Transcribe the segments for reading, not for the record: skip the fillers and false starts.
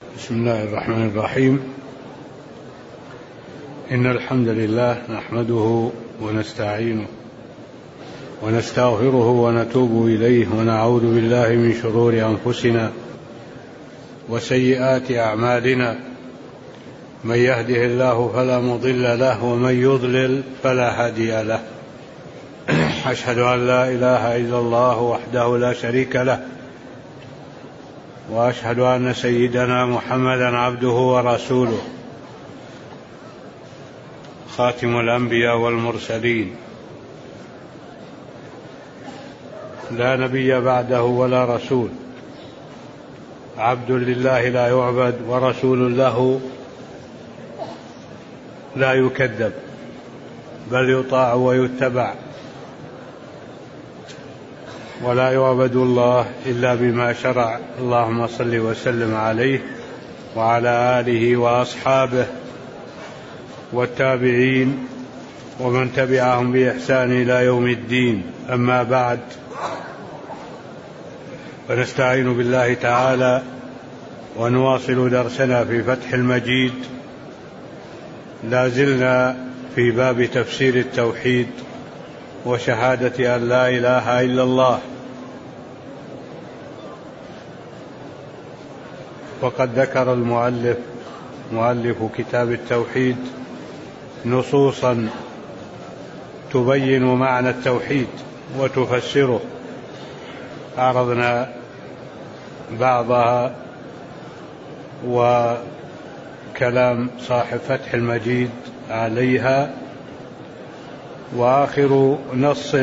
بسم الله الرحمن الرحيم. إن الحمد لله نحمده ونستعينه ونستغفره ونتوب إليه ونعوذ بالله من شرور أنفسنا وسيئات أعمالنا، من يهده الله فلا مضل له ومن يضلل فلا هادي له. أشهد أن لا إله إلا الله وحده لا شريك له، وأشهد أن سيدنا محمدا عبده ورسوله، خاتم الأنبياء والمرسلين، لا نبي بعده ولا رسول، عبد لله لا يعبد ورسول له لا يكذب، بل يطاع ويتبع، ولا يعبد الله إلا بما شرع. اللهم صل وسلم عليه وعلى آله وأصحابه والتابعين ومن تبعهم بإحسان إلى يوم الدين. أما بعد، فنستعين بالله تعالى ونواصل درسنا في فتح المجيد. لا زلنا في باب تفسير التوحيد وشهادة أن لا إله إلا الله. وقد ذكر مؤلف كتاب التوحيد نصوصا تبين معنى التوحيد وتفسره، عرضنا بعضها، وكلام صاحب فتح المجيد عليها. وآخر نص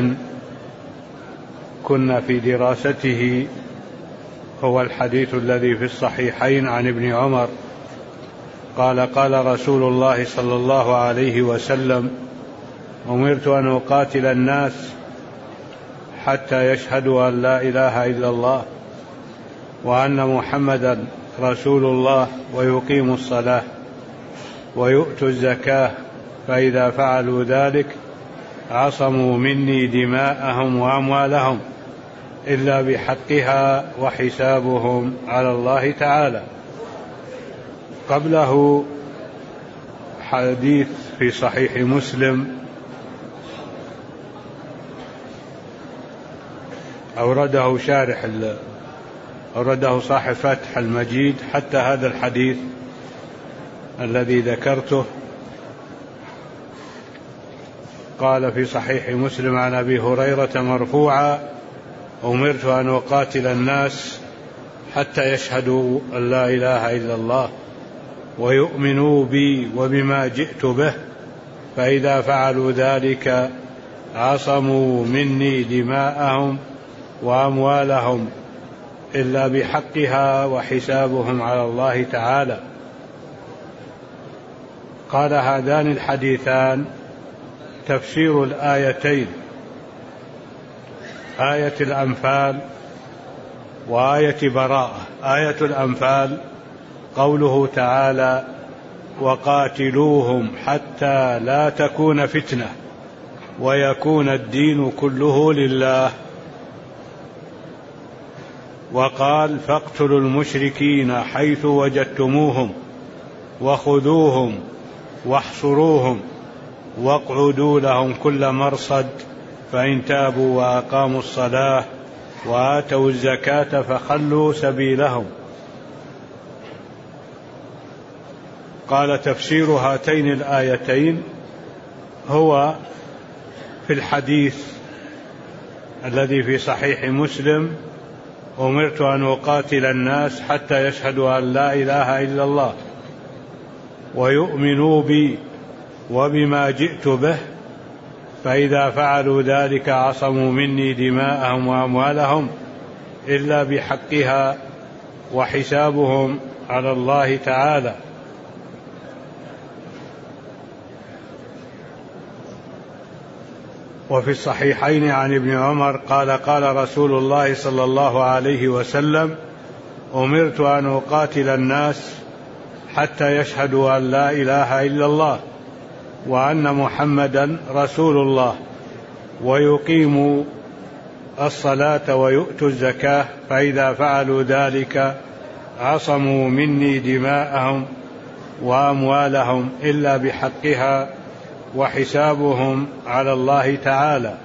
كنا في دراسته هو الحديث الذي في الصحيحين عن ابن عمر قال: قال رسول الله صلى الله عليه وسلم: أمرت أن أقاتل الناس حتى يشهدوا أن لا إله إلا الله وأن محمدا رسول الله ويقيموا الصلاة ويؤتوا الزكاة، فإذا فعلوا ذلك عصموا مني دماءهم وأموالهم إلا بحقها وحسابهم على الله تعالى. قبله حديث في صحيح مسلم أورده صاحب فتح المجيد حتى هذا الحديث الذي ذكرته. قال في صحيح مسلم عن أبي هريرة مرفوعا: أمرت أن أقاتل الناس حتى يشهدوا أن لا إله إلا الله ويؤمنوا بي وبما جئت به، فإذا فعلوا ذلك عصموا مني دماءهم وأموالهم إلا بحقها وحسابهم على الله تعالى. قال: هذان الحديثان تفسير الآيتين، آية الأنفال وآية براءة. آية الأنفال قوله تعالى: وقاتلوهم حتى لا تكون فتنة ويكون الدين كله لله. وقال: فاقتلوا المشركين حيث وجدتموهم وخذوهم واحصروهم واقعدوا لهم كل مرصد، فإن تابوا وأقاموا الصلاة وآتوا الزكاة فخلوا سبيلهم. قال: تفسير هاتين الآيتين هو في الحديث الذي في صحيح مسلم: أمرت أن أقاتل الناس حتى يشهدوا أن لا إله إلا الله ويؤمنوا بي وبما جئت به، فإذا فعلوا ذلك عصموا مني دماءهم وأموالهم إلا بحقها وحسابهم على الله تعالى. وفي الصحيحين عن ابن عمر قال: قال رسول الله صلى الله عليه وسلم: أمرت أن أقاتل الناس حتى يشهدوا أن لا إله إلا الله وأن محمدا رسول الله ويقيموا الصلاة ويؤتوا الزكاة، فإذا فعلوا ذلك عصموا مني دماءهم وأموالهم إلا بحقها وحسابهم على الله تعالى.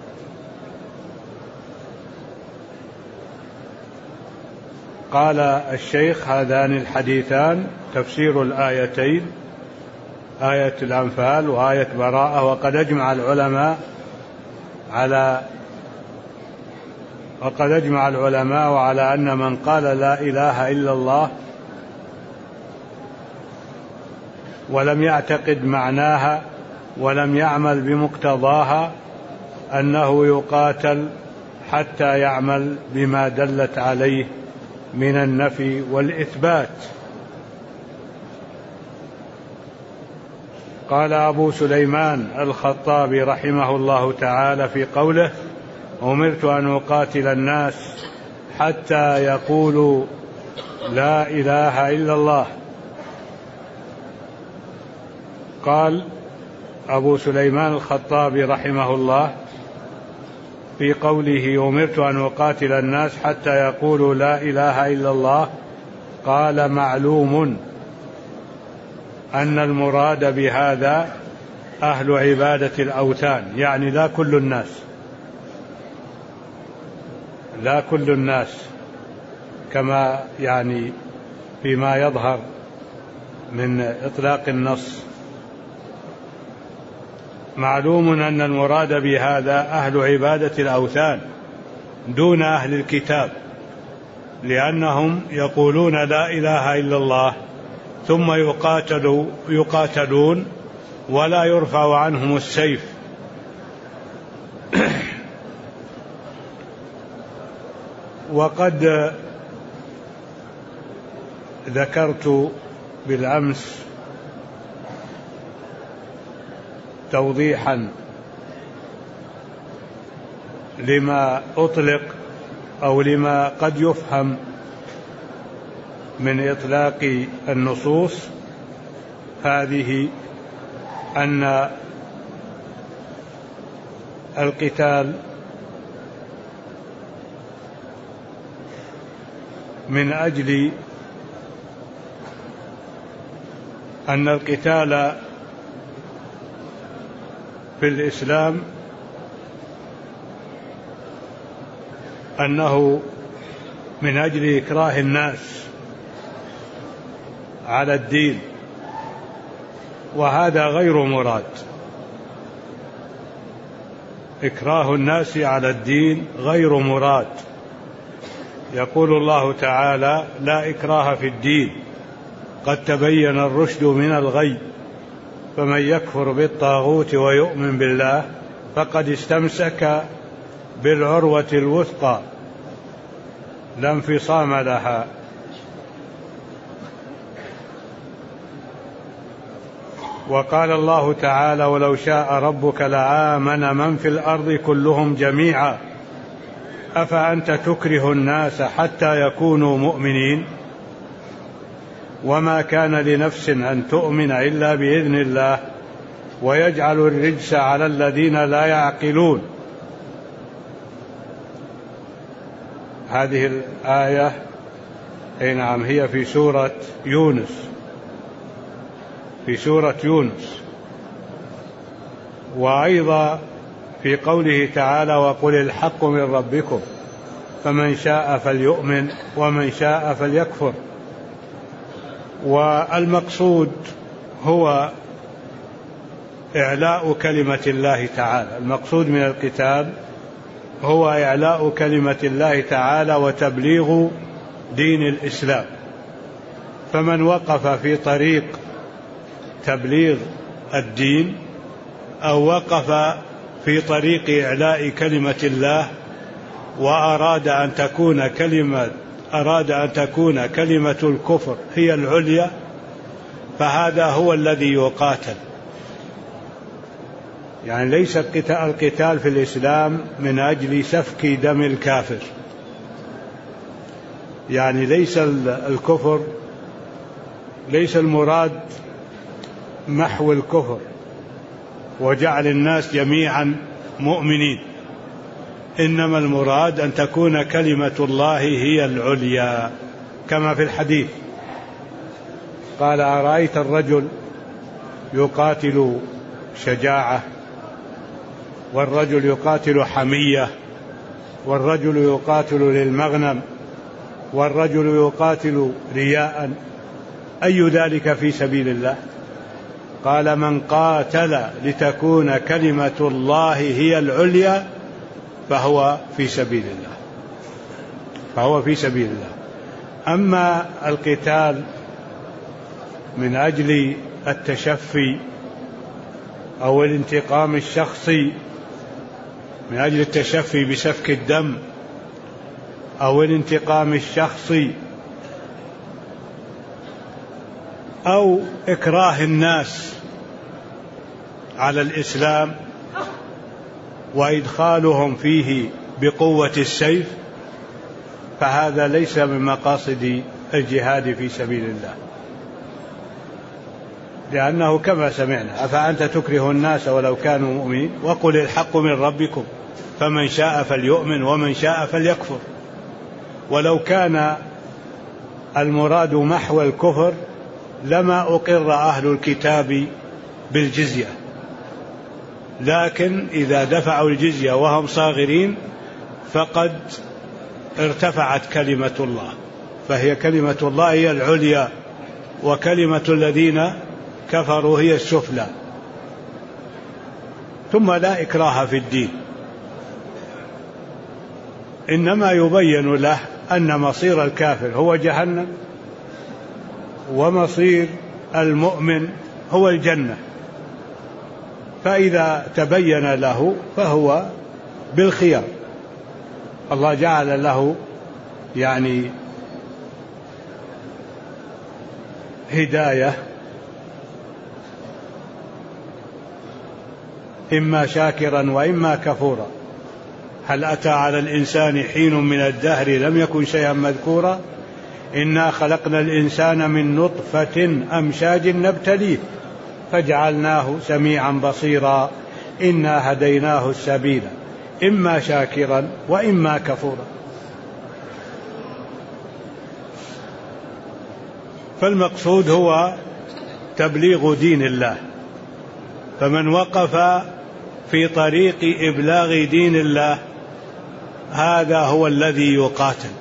قال الشيخ: هذان الحديثان تفسير الآيتين، آية الأنفال وآية براءة. وقد أجمع العلماء على أن من قال لا إله إلا الله ولم يعتقد معناها ولم يعمل بمقتضاها أنه يقاتل حتى يعمل بما دلت عليه من النفي والإثبات. قال أبو سليمان الخطابي رحمه الله تعالى في قوله: أمرت أن أقاتل الناس حتى يقولوا لا إله إلا الله. قال أبو سليمان الخطابي رحمه الله في قوله: أمرت أن أقاتل الناس حتى يقولوا لا إله إلا الله، قال: معلوم أن المراد بهذا أهل عبادة الأوثان، يعني لا كل الناس كما يعني فيما يظهر من إطلاق النص. معلوم أن المراد بهذا أهل عبادة الأوثان دون أهل الكتاب، لأنهم يقولون لا إله إلا الله ثم يقاتلون ولا يرفع عنهم السيف. وقد ذكرت بالأمس توضيحا لما أطلق أو لما قد يفهم من إطلاق النصوص هذه، أن القتال من أجل أن القتال في الإسلام أنه من أجل إكراه الناس على الدين، وهذا غير مراد. إكراه الناس على الدين غير مراد. يقول الله تعالى: لا إكراه في الدين قد تبين الرشد من الغي فمن يكفر بالطاغوت ويؤمن بالله فقد استمسك بالعروة الوثقى لا انفصام لها. وقال الله تعالى: ولو شاء ربك لآمن من في الأرض كلهم جميعا أفأنت تكره الناس حتى يكونوا مؤمنين وما كان لنفس أن تؤمن إلا بإذن الله ويجعل الرجس على الذين لا يعقلون. هذه الآية نعم هي في سورة يونس، وأيضا في قوله تعالى: وقل الحق من ربكم فمن شاء فليؤمن ومن شاء فليكفر. والمقصود هو إعلاء كلمة الله تعالى. المقصود من القتال هو إعلاء كلمة الله تعالى وتبليغ دين الإسلام. فمن وقف في طريق تبليغ الدين أو وقف في طريق إعلاء كلمة الله وأراد أن تكون كلمة الكفر هي العليا، فهذا هو الذي يقاتل. يعني ليس القتال في الإسلام من أجل سفك دم الكافر، يعني ليس المراد محو الكفر وجعل الناس جميعا مؤمنين، إنما المراد أن تكون كلمة الله هي العليا، كما في الحديث. قال: أرأيت الرجل يقاتل شجاعة، والرجل يقاتل حمية، والرجل يقاتل للمغنم، والرجل يقاتل رياء، أي ذلك في سبيل الله؟ قال: من قاتل لتكون كلمة الله هي العليا فهو في سبيل الله، فهو في سبيل الله. أما القتال من أجل التشفي أو الانتقام الشخصي، من أجل التشفي بسفك الدم أو الانتقام الشخصي أو إكراه الناس على الإسلام وإدخالهم فيه بقوة السيف، فهذا ليس من مقاصد الجهاد في سبيل الله، لأنه كما سمعنا: أفأنت تكره الناس ولو كانوا مؤمنين، وقل الحق من ربكم فمن شاء فليؤمن ومن شاء فليكفر. ولو كان المراد محو الكفر لما أقر أهل الكتاب بالجزية، لكن إذا دفعوا الجزية وهم صاغرين فقد ارتفعت كلمة الله، فهي كلمة الله هي العليا، وكلمة الذين كفروا هي السفلى. ثم لا إكراه في الدين، إنما يبين له أن مصير الكافر هو جهنم ومصير المؤمن هو الجنة، فإذا تبين له فهو بالخيار. الله جعل له يعني هداية، إما شاكرا وإما كفورا. هل أتى على الإنسان حين من الدهر لم يكن شيئا مذكورا؟ إنا خلقنا الإنسان من نطفة أمشاج نبتليه فجعلناه سميعا بصيرا إنا هديناه السبيل إما شاكرا وإما كفورا. فالمقصود هو تبليغ دين الله، فمن وقف في طريق إبلاغ دين الله هذا هو الذي يقاتل.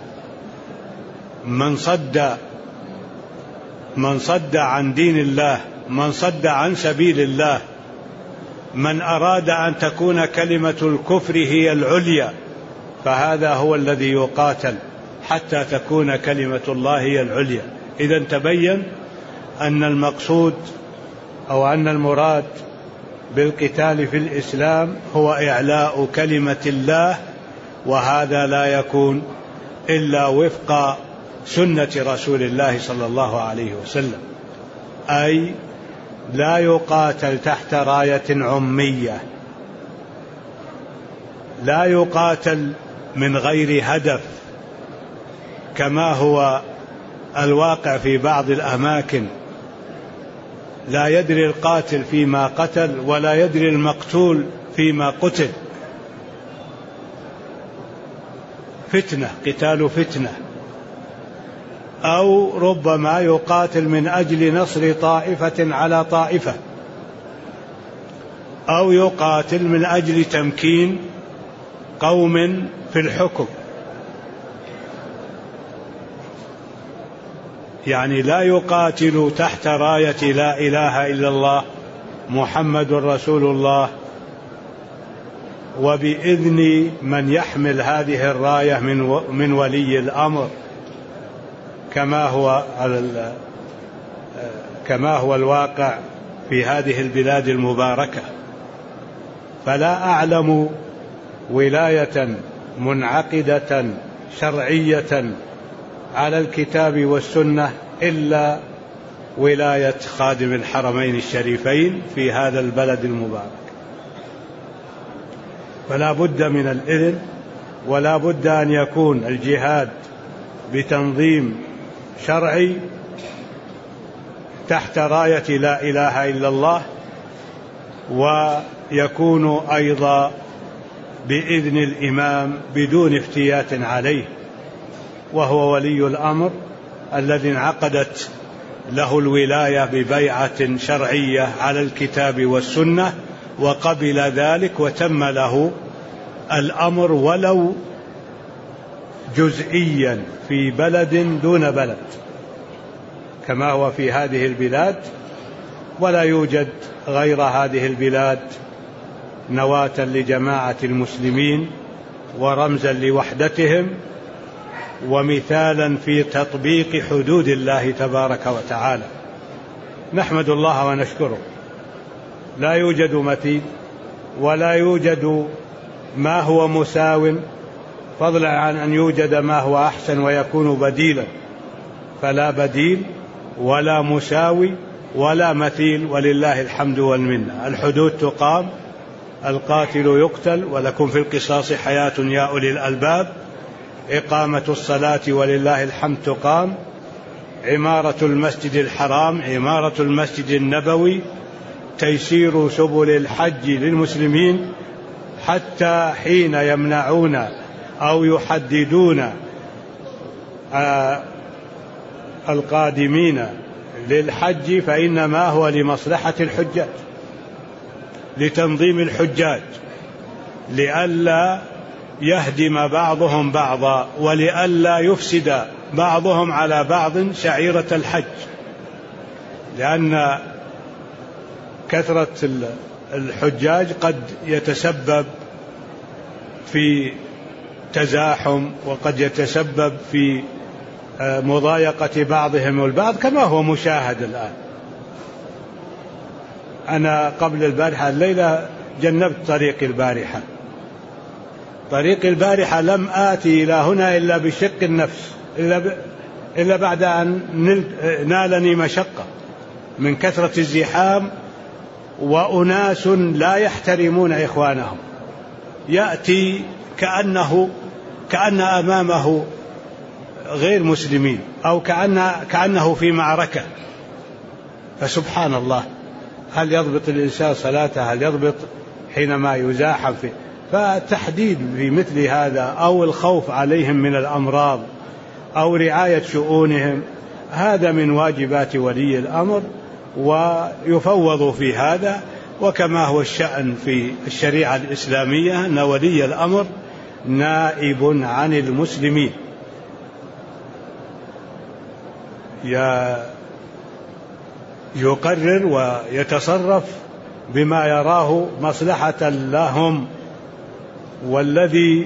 من صد عن دين الله، من صد عن سبيل الله، من أراد أن تكون كلمة الكفر هي العليا، فهذا هو الذي يقاتل حتى تكون كلمة الله هي العليا. إذن تبين أن المقصود أو أن المراد بالقتال في الإسلام هو إعلاء كلمة الله، وهذا لا يكون إلا وفق سنة رسول الله صلى الله عليه وسلم، أي لا يقاتل تحت راية عمية، لا يقاتل من غير هدف كما هو الواقع في بعض الأماكن، لا يدري القاتل فيما قتل ولا يدري المقتول فيما قتل. فتنة، قتال فتنة، أو ربما يقاتل من أجل نصر طائفة على طائفة، أو يقاتل من أجل تمكين قوم في الحكم. يعني لا يقاتل تحت راية لا إله إلا الله محمد رسول الله وبإذن من يحمل هذه الراية من ولي الأمر، كما هو الواقع في هذه البلاد المباركة. فلا أعلم ولاية منعقدة شرعية على الكتاب والسنة إلا ولاية خادم الحرمين الشريفين في هذا البلد المبارك. فلا بد من الإذن، ولا بد أن يكون الجهاد بتنظيم شرعي تحت راية لا إله إلا الله، ويكون أيضا بإذن الإمام بدون افتيات عليه، وهو ولي الأمر الذي انعقدت له الولاية ببيعة شرعية على الكتاب والسنة، وقبل ذلك وتم له الأمر ولو جزئيا في بلد دون بلد كما هو في هذه البلاد، ولا يوجد غير هذه البلاد نواة لجماعة المسلمين ورمزا لوحدتهم ومثالا في تطبيق حدود الله تبارك وتعالى. نحمد الله ونشكره. لا يوجد مثيل ولا يوجد ما هو مساو، فضلا عن أن يوجد ما هو أحسن ويكون بديلا، فلا بديل ولا مساوي ولا مثيل، ولله الحمد والمنة. الحدود تقام، القاتل يقتل، ولكم في القصاص حياة يا أولي الألباب. إقامة الصلاة ولله الحمد تقام، عمارة المسجد الحرام، عمارة المسجد النبوي، تيسير سبل الحج للمسلمين، حتى حين يمنعون أو يحددون القادمين للحج فإنما هو لمصلحة الحجاج، لتنظيم الحجاج، لئلا يهدم بعضهم بعضا، ولئلا يفسد بعضهم على بعض شعيرة الحج، لأن كثرة الحجاج قد يتسبب في تزاحم، وقد يتسبب في مضايقة بعضهم البعض كما هو مشاهد الآن. أنا قبل البارحة الليلة جنبت طريق البارحة لم آتي إلى هنا إلا بشق النفس، إلا بعد أن نالني مشقة من كثرة الزحام، وأناس لا يحترمون إخوانهم، يأتي كأن أمامه غير مسلمين أو كأنه في معركة. فسبحان الله، هل يضبط الإنسان صلاته؟ هل يضبط حينما يزاحم فيه؟ فالتحديد في مثل هذا أو الخوف عليهم من الأمراض أو رعاية شؤونهم هذا من واجبات ولي الأمر، ويفوض في هذا. وكما هو الشأن في الشريعة الإسلامية أن ولي الأمر نائب عن المسلمين، يقرر ويتصرف بما يراه مصلحة لهم، والذي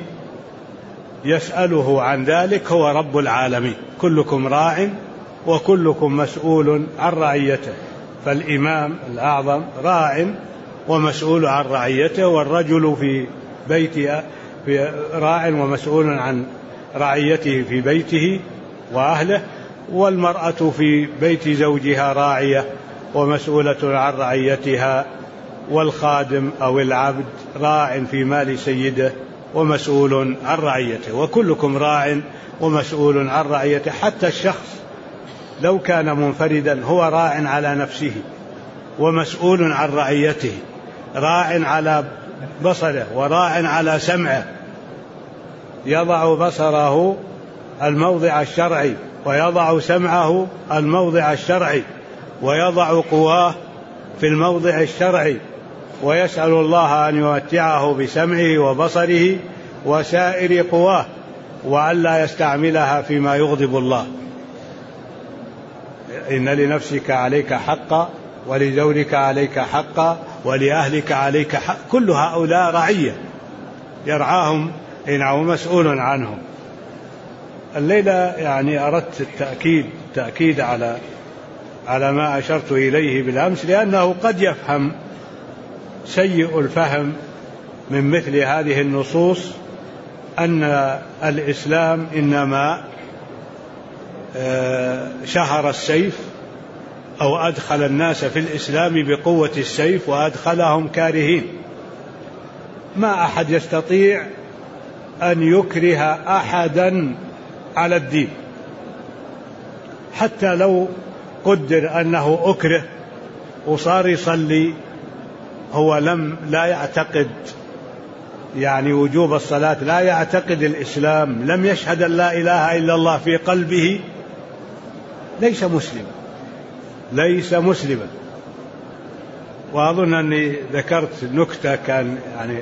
يسأله عن ذلك هو رب العالمين. كلكم راع وكلكم مسؤول عن رعيته، فالإمام الأعظم راع ومسؤول عن رعيته، والرجل في بيته راع ومسؤول عن رعيته في بيته وأهله، والمرأة في بيت زوجها راعية ومسؤولة عن رعيتها، والخادم أو العبد راع في مال سيده ومسؤول عن رعيته، وكلكم راع ومسؤول عن رعيته. حتى الشخص لو كان منفردا هو راع على نفسه ومسؤول عن رعيته، راع على بصره وراع على سمعه، يضع بصره الموضع الشرعي ويضع سمعه الموضع الشرعي ويضع قواه في الموضع الشرعي، ويسأل الله أن يمتعه بسمعه وبصره وسائر قواه، وأن لا يستعملها فيما يغضب الله. إن لنفسك عليك حقا، ولزوجك عليك حقا، ولأهلك عليك حق. كل هؤلاء رعية يرعاهم ومسؤول عنهم. الليلة يعني أردت التأكيد على ما أشرت إليه بالأمس، لأنه قد يفهم سيء الفهم من مثل هذه النصوص أن الإسلام إنما شهر السيف أو أدخل الناس في الإسلام بقوة السيف وأدخلهم كارهين. ما أحد يستطيع أن يكره أحدا على الدين، حتى لو قدر أنه أكره وصار يصلي، هو لا يعتقد وجوب الصلاة، لا يعتقد الإسلام، لم يشهد أن لا إله إلا الله في قلبه، ليس مسلما. وأظن أني ذكرت نكتة كان يعني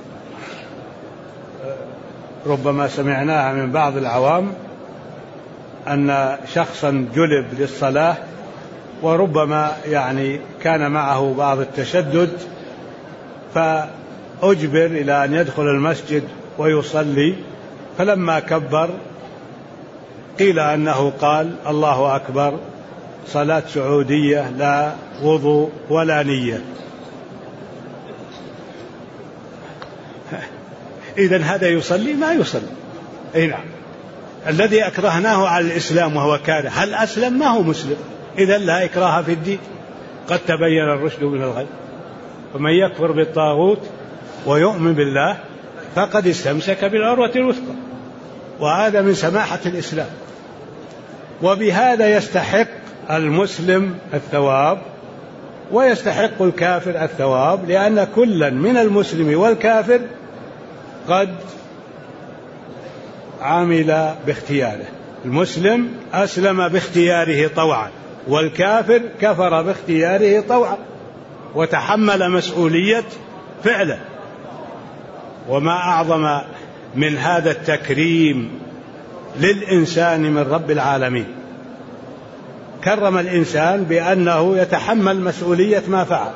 ربما سمعناها من بعض العوام، أن شخصا جلب للصلاة وربما يعني كان معه بعض التشدد، فأجبر إلى أن يدخل المسجد ويصلي، فلما كبر قيل أنه قال الله أكبر، صلاة سعودية لا وضوء ولا نية. إذن هذا يصلي ما يصلي. أي نعم، الذي أكرهناه على الإسلام وهو كاره، هل أسلم؟ ما هو مسلم. إذن لا إكراه في الدين، قد تبين الرشد من الغي. فمن يكفر بالطاغوت ويؤمن بالله فقد استمسك بالعروة الوثقى، وهذا من سماحة الإسلام. وبهذا يستحق المسلم الثواب ويستحق الكافر الثواب، لأن كلا من المسلم والكافر قد عمل باختياره. المسلم أسلم باختياره طوعا، والكافر كفر باختياره طوعا وتحمل مسؤولية فعله. وما أعظم من هذا التكريم للإنسان من رب العالمين، كرم الإنسان بأنه يتحمل مسؤولية ما فعل.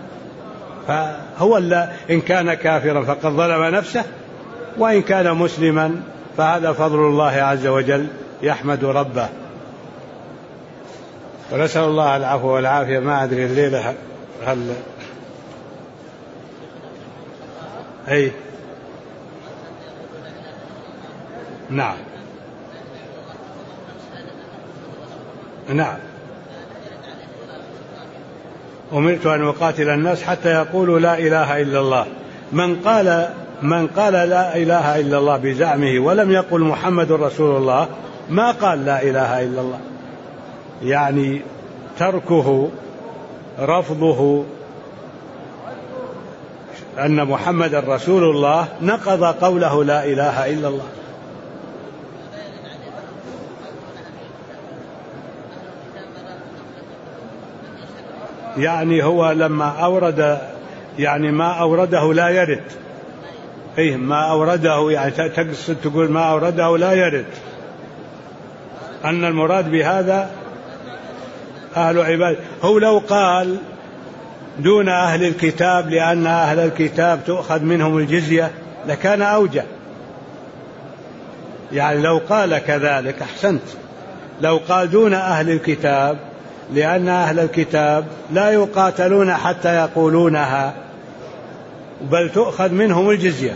فهو إن كان كافرا فقد ظلم نفسه، وإن كان مسلما فهذا فضل الله عز وجل يحمد ربه. ونسأل الله العفو والعافية. ما أدري الليلة هل أي نعم نعم، أمرت أن أقاتل الناس حتى يقولوا لا إله إلا الله. من قال لا إله إلا الله بزعمه ولم يقل محمد رسول الله ما قال لا إله إلا الله، يعني تركه رفضه أن محمد رسول الله نقض قوله لا إله إلا الله. يعني هو لما أورد يعني ما أورده لا يرد. ما أورده يعني تقصد تقول ما أورده لا يرد، أن المراد بهذا أهل عباد. هو لو قال دون أهل الكتاب لأن أهل الكتاب تؤخذ منهم الجزية لكان أوجه، يعني لو قال كذلك أحسنت. لو قال دون أهل الكتاب لأن أهل الكتاب لا يقاتلون حتى يقولونها بل تؤخذ منهم الجزية.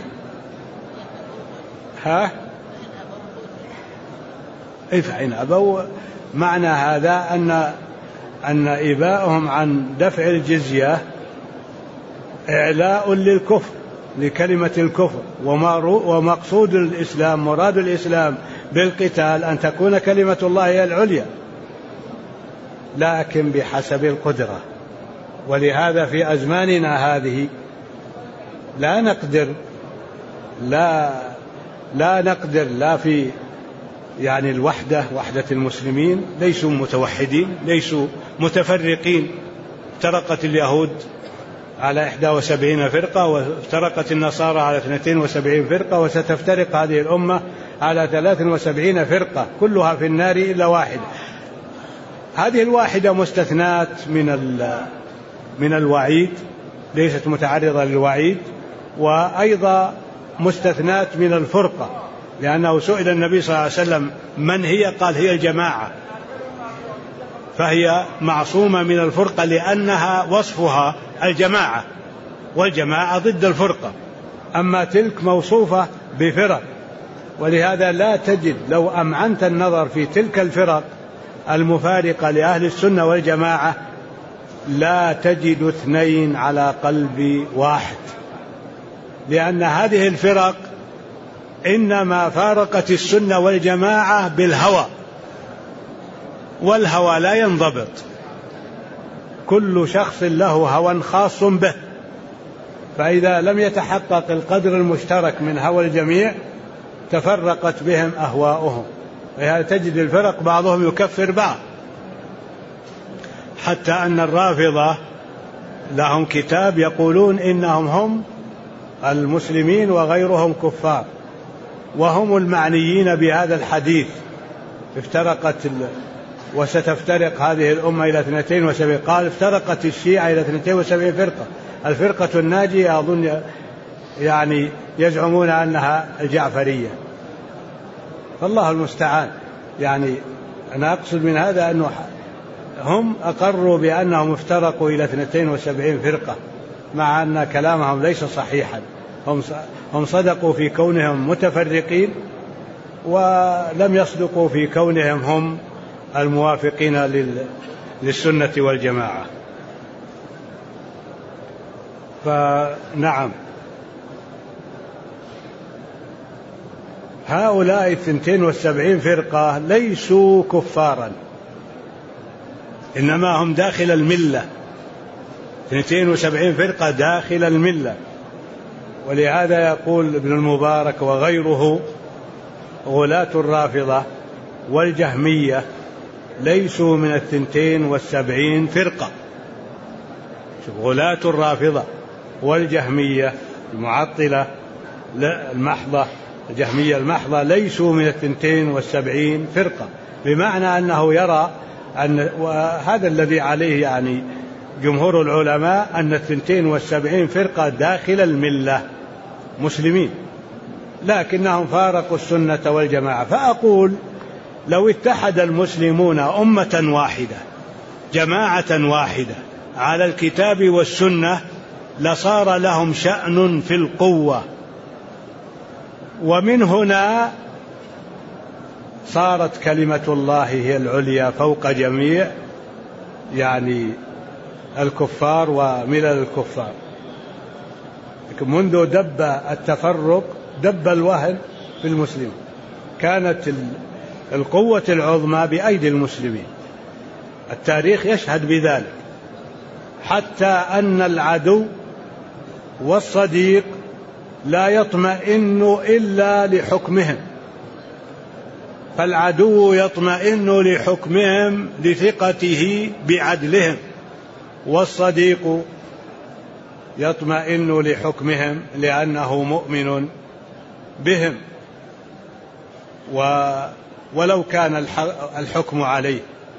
فإن أبوا معنى هذا أن إباءهم عن دفع الجزية إعلاء للكفر، لكلمة الكفر. ومقصود الإسلام، مراد الإسلام بالقتال أن تكون كلمة الله هي العليا، لكن بحسب القدرة. ولهذا في أزماننا هذه لا نقدر لا في يعني وحدة المسلمين، ليسوا متوحدين، ليسوا متفرقين. افترقت اليهود على 71 فرقة، وافترقت النصارى على 72 فرقة، وستفترق هذه الأمة على 73 فرقة كلها في النار إلا واحدة. هذه الواحدة مستثنات من الوعيد، ليست متعرضة للوعيد، وأيضا مستثنات من الفرقة، لأنه سئل النبي صلى الله عليه وسلم من هي؟ قال هي الجماعة، فهي معصومة من الفرقة لأنها وصفها الجماعة، والجماعة ضد الفرقة. أما تلك موصوفة بفرق، ولهذا لا تجد لو أمعنت النظر في تلك الفرق المفارقة لأهل السنة والجماعة لا تجد اثنين على قلب واحد، لأن هذه الفرق إنما فارقت السنة والجماعة بالهوى، والهوى لا ينضبط، كل شخص له هوى خاص به، فإذا لم يتحقق القدر المشترك من هوى الجميع تفرقت بهم أهواؤهم. ولهذا تجد الفرق بعضهم يكفر بعض، حتى أن الرافضة لهم كتاب يقولون إنهم هم المسلمين وغيرهم كفار، وهم المعنيين بهذا الحديث. وستفترق هذه الأمة إلى 72. قال افترقت الشيعة إلى 72 فرقة، الفرقة الناجية أظن يعني يزعمون أنها الجعفرية، فالله المستعان. يعني أنا أقصد من هذا أنه هم أقروا بأنهم افترقوا إلى 72 فرقة، مع أن كلامهم ليس صحيحا. هم صدقوا في كونهم متفرقين، ولم يصدقوا في كونهم هم الموافقين للسنة والجماعة. فنعم، هؤلاء 72 فرقة ليسوا كفارا، إنما هم داخل الملة. 72 فرقة داخل الملة، ولهذا يقول ابن المبارك وغيره: غلاة الرافضة والجهمية ليسوا من 72 فرقة. غلاة الرافضة والجهمية المعطلة المحضة، الجهمية المحضة، ليسوا من 72 فرقة، بمعنى أنه يرى أن، وهذا الذي عليه يعني جمهور العلماء، أن 72 فرقة داخل الملة مسلمين، لكنهم فارقوا السنة والجماعة. فأقول لو اتحد المسلمون أمة واحدة جماعة واحدة على الكتاب والسنة لصار لهم شأن في القوة، ومن هنا صارت كلمة الله هي العليا فوق جميع يعني الكفار وملل الكفار. منذ دب التفرق دب الوهن في المسلمين، كانت القوة العظمى بأيدي المسلمين، التاريخ يشهد بذلك، حتى أن العدو والصديق لا يطمئن إلا لحكمهم، فالعدو يطمئن لحكمهم لثقته بعدلهم، والصديق يطمئن لحكمهم لأنه مؤمن بهم ولو كان الحكم عليه.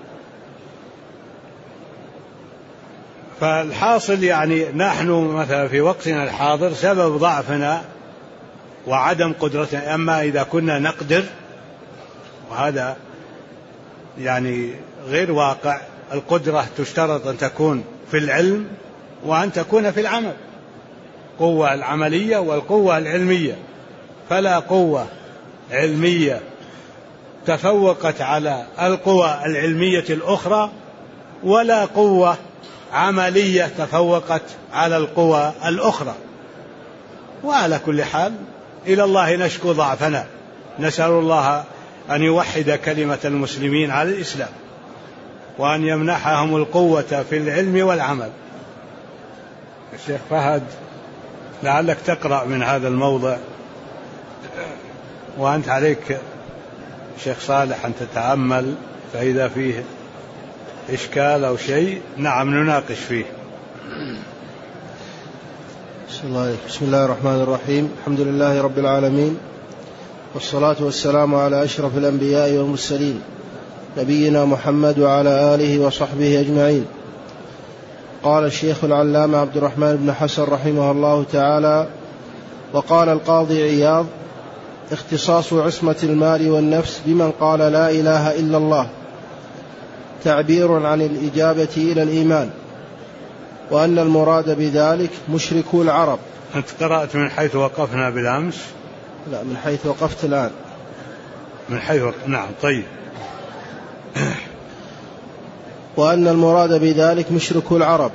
فالحاصل يعني نحن مثلا في وقتنا الحاضر سبب ضعفنا وعدم قدرتنا، أما إذا كنا نقدر، وهذا يعني غير واقع، القدرة تشترط أن تكون في العلم وأن تكون في العمل، قوة العملية والقوة العلمية، فلا قوة علمية تفوقت على القوى العلمية الأخرى، ولا قوة عملية تفوقت على القوى الأخرى. وعلى كل حال إلى الله نشكو ضعفنا، نسأل الله أن يوحد كلمة المسلمين على الإسلام، وأن يمنحهم القوة في العلم والعمل. الشيخ فهد لعلك تقرأ من هذا الموضع، وأنت عليك شيخ صالح أن تتأمل، فإذا فيه إشكال أو شيء نعم نناقش فيه. بسم الله الرحمن الرحيم. الحمد لله رب العالمين، والصلاة والسلام على أشرف الأنبياء والمرسلين، نبينا محمد وعلى آله وصحبه أجمعين. قال الشيخ العلامة عبد الرحمن بن حسن رحمه الله تعالى: وقال القاضي عياض: اختصاص عصمة المال والنفس بمن قال لا إله إلا الله تعبير عن الإجابة إلى الإيمان، وأن المراد بذلك مشركو العرب. أنت قرأت من حيث وقفنا بالأمس؟ لا، من حيث وقفت الآن. من حيث نعم، طيب. وأن المراد بذلك مشركو العرب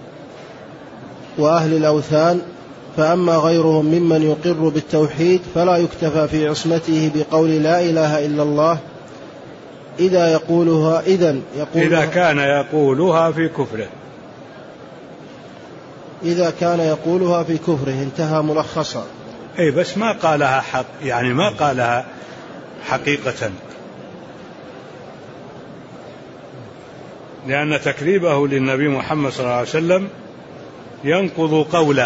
وأهل الأوثان، فأما غيرهم ممن يقر بالتوحيد فلا يكتفى في عصمته بقول لا إله إلا الله إذا كان يقولها في كفره. إذا كان يقولها في كفره انتهى ملخصا. أي بس ما قالها حق، يعني ما قالها حقيقة. لأن تكذيبه للنبي محمد صلى الله عليه وسلم ينقض قوله.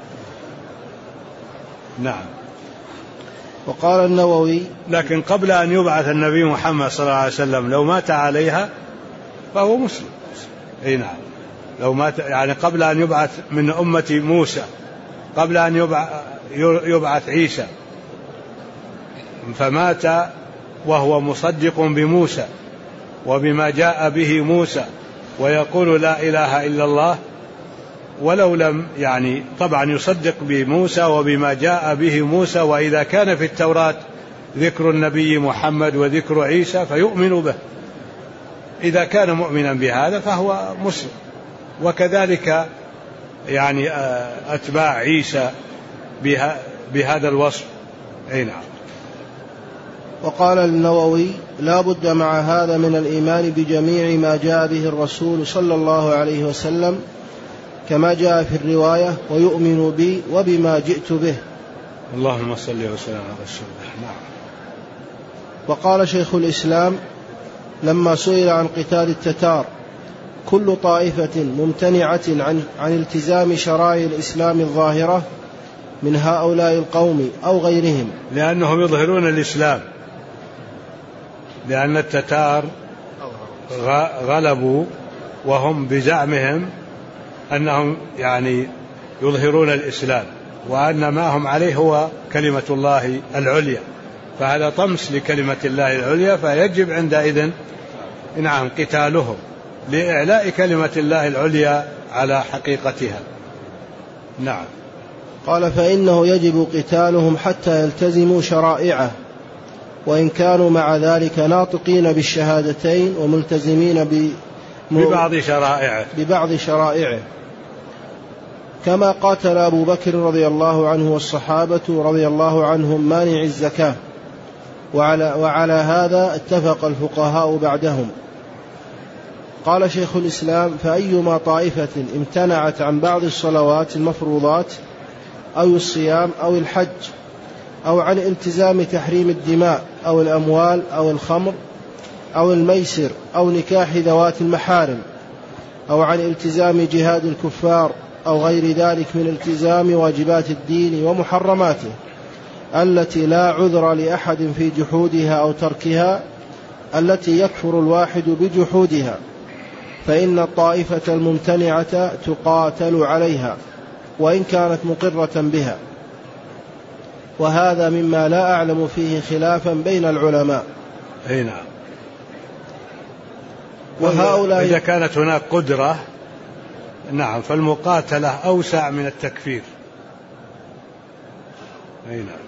نعم. وقال النووي: لكن قبل أن يبعث النبي محمد صلى الله عليه وسلم لو مات عليها فهو مسلم. أي نعم، لو مات يعني قبل أن يبعث من أمة موسى، قبل أن يبعث عيسى، فمات وهو مصدق بموسى وبما جاء به موسى ويقول لا إله إلا الله، ولو لم يعني طبعا يصدق بموسى وبما جاء به موسى، وإذا كان في التوراة ذكر النبي محمد وذكر عيسى فيؤمن به، إذا كان مؤمنا بهذا فهو مسلم. وكذلك يعني أتباع عيسى بهذا الوصف. أي نعم. وقال النووي: لا بد مع هذا من الإيمان بجميع ما جاء به الرسول صلى الله عليه وسلم كما جاء في الرواية: ويؤمن بي وبما جئت به. اللهم صل وسلم على رسول الله. نعم. وقال شيخ الإسلام لما سئل عن قتال التتار: كل طائفة ممتنعة عن التزام شرائع الإسلام الظاهرة من هؤلاء القوم أو غيرهم، لأنهم يظهرون الإسلام، لأن التتار غلبوا وهم بزعمهم أنهم يعني يظهرون الإسلام، وأن ما هم عليه هو كلمة الله العليا، فهذا طمس لكلمة الله العليا، فيجب عندئذ نعم قتالهم لإعلاء كلمة الله العليا على حقيقتها. نعم. قال: فإنه يجب قتالهم حتى يلتزموا شرائعه، وإن كانوا مع ذلك ناطقين بالشهادتين وملتزمين ببعض شرائعه، كما قاتل أبو بكر رضي الله عنه والصحابة رضي الله عنهم مانع الزكاة، وعلى هذا اتفق الفقهاء بعدهم. قال شيخ الإسلام: فأيما طائفة امتنعت عن بعض الصلوات المفروضات أو الصيام أو الحج أو عن التزام تحريم الدماء أو الأموال أو الخمر أو الميسر أو نكاح ذوات المحارم أو عن التزام جهاد الكفار أو غير ذلك من التزام واجبات الدين ومحرماته التي لا عذر لأحد في جحودها أو تركها، التي يكفر الواحد بجحودها، فإن الطائفة الممتنعة تقاتل عليها وإن كانت مقرة بها، وهذا مما لا أعلم فيه خلافا بين العلماء. أي نعم. وهؤلاء إذا كانت هناك قدرة نعم فالمقاتلة أوسع من التكفير. أي نعم.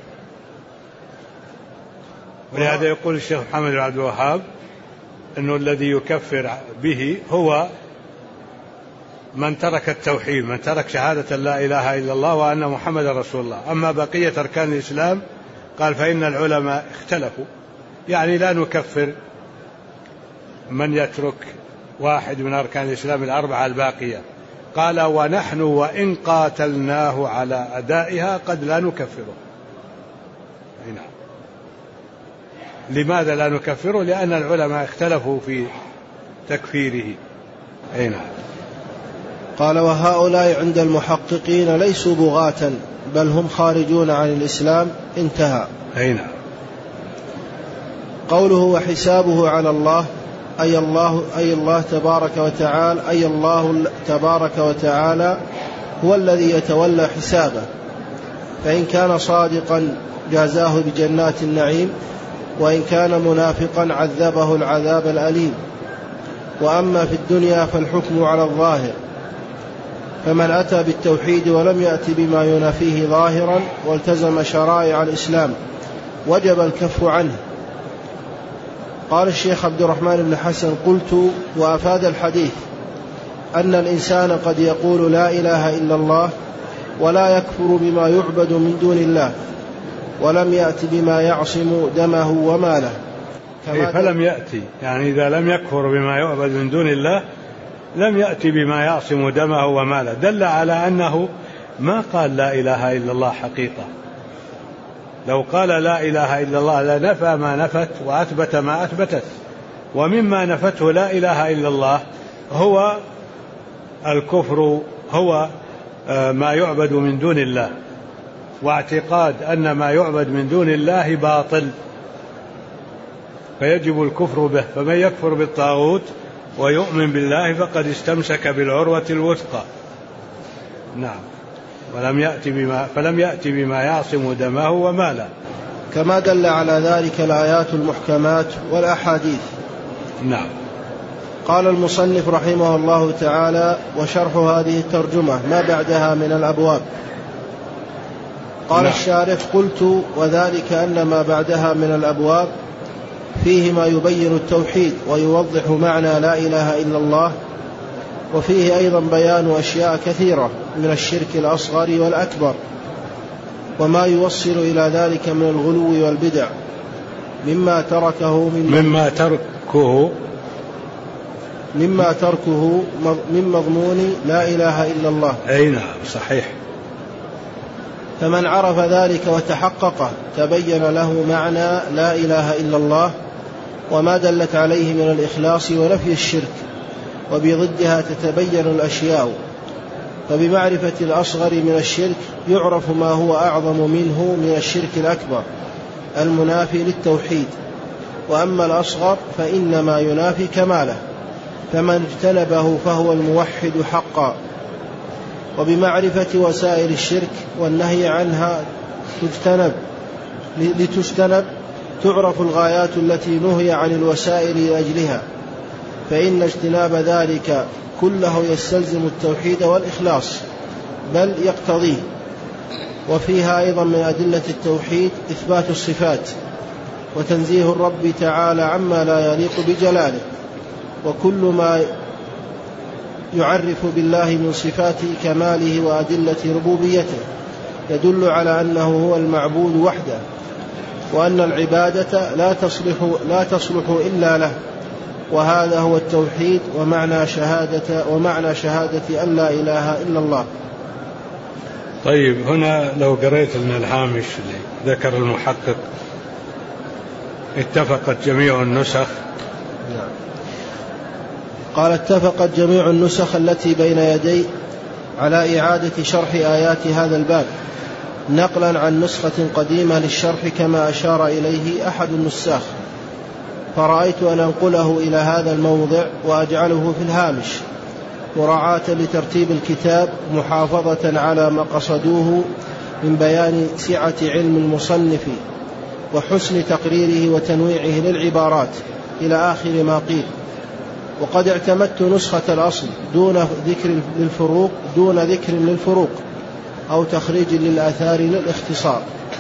ولهذا يقول الشيخ محمد بن عبد الوهاب أنه الذي يكفر به هو من ترك التوحيد، من ترك شهادة لا إله إلا الله وأن محمد رسول الله. أما بقية أركان الإسلام قال فإن العلماء اختلفوا، يعني لا نكفر من يترك واحد من أركان الإسلام الأربعة الباقية. قال: ونحن وإن قاتلناه على أدائها قد لا نكفره. نعم. لماذا لا نكفره؟ لأن العلماء اختلفوا في تكفيره. أي نعم. قال: وهؤلاء عند المحققين ليسوا بغاة بل هم خارجون عن الإسلام. انتهى. أي نعم. قوله: وحسابه على الله، أي الله تبارك وتعالى هو الذي يتولى حسابه، فإن كان صادقا جازاه بجنات النعيم، وإن كان منافقا عذبه العذاب الأليم. وأما في الدنيا فالحكم على الظاهر، فمن أتى بالتوحيد ولم يأت بما ينافيه ظاهرا والتزم شرائع الإسلام وجب الكف عنه. قال الشيخ عبد الرحمن بن حسن: قلت: وأفاد الحديث أن الإنسان قد يقول لا إله إلا الله ولا يكفر بما يعبد من دون الله، ولم يأت بما يعصم دمه وماله. فلم يأتي، يعني إذا لم يكفر بما يعبد من دون الله لم يأتي بما يعصم دمه وماله، دل على أنه ما قال لا إله إلا الله حقيقة. لو قال لا إله إلا الله لنفى ما نفت وأثبت ما أثبتت. ومما نفته لا إله إلا الله هو الكفر هو ما يعبد من دون الله، واعتقاد أن ما يعبد من دون الله باطل، فيجب الكفر به. فمن يكفر بالطاغوت ويؤمن بالله فقد استمسك بالعروة الوثقى. نعم. فلم يأتي بما يعصم دمه وماله، كما دل على ذلك الآيات المحكمات والأحاديث. نعم. قال المصنف رحمه الله تعالى: وشرح هذه الترجمة ما بعدها من الأبواب. قال نعم. الشارح: قلت: وذلك أن ما بعدها من الأبواب فيه ما يبين التوحيد ويوضح معنى لا إله إلا الله، وفيه أيضا بيان أشياء كثيرة من الشرك الأصغر والأكبر، وما يوصل إلى ذلك من الغلو والبدع مما تركه من مضمون لا إله إلا الله. أي نعم، صحيح. فمن عرف ذلك وتحققه تبين له معنى لا إله إلا الله وما دلت عليه من الإخلاص ونفي الشرك، وبضدها تتبين الأشياء. فبمعرفة الأصغر من الشرك يعرف ما هو أعظم منه من الشرك الأكبر المنافي للتوحيد، وأما الأصغر فإنما ينافي كماله، فمن اجتنبه فهو الموحد حقا. وبمعرفة وسائل الشرك والنهي عنها لتجتنب تعرف الغايات التي نهي عن الوسائل لأجلها، فإن اجتناب ذلك كله يستلزم التوحيد والإخلاص بل يقتضيه. وفيها أيضا من أدلة التوحيد إثبات الصفات وتنزيه الرب تعالى عما لا يليق بجلاله، وكل ما يعرف بالله من صفات كماله وأدلة ربوبيته يدل على أنه هو المعبود وحده، وأن العبادة لا تصلح إلا له. وهذا هو التوحيد ومعنى شهادة أن لا إله إلا الله. طيب، هنا لو قريت من الهامش اللي ذكر المحقق: اتفقت جميع النسخ. قال: اتفقت جميع النسخ التي بين يدي على إعادة شرح آيات هذا الباب نقلا عن نسخة قديمة للشرح كما أشار إليه أحد النساخ، فرأيت أن أنقله إلى هذا الموضع وأجعله في الهامش مراعاة لترتيب الكتاب، محافظة على ما قصدوه من بيان سعة علم المصنف وحسن تقريره وتنويعه للعبارات إلى آخر ما قيل. وقد اعتمدت نسخة الأصل دون ذكر للفروق أو تخريج للآثار للاختصار.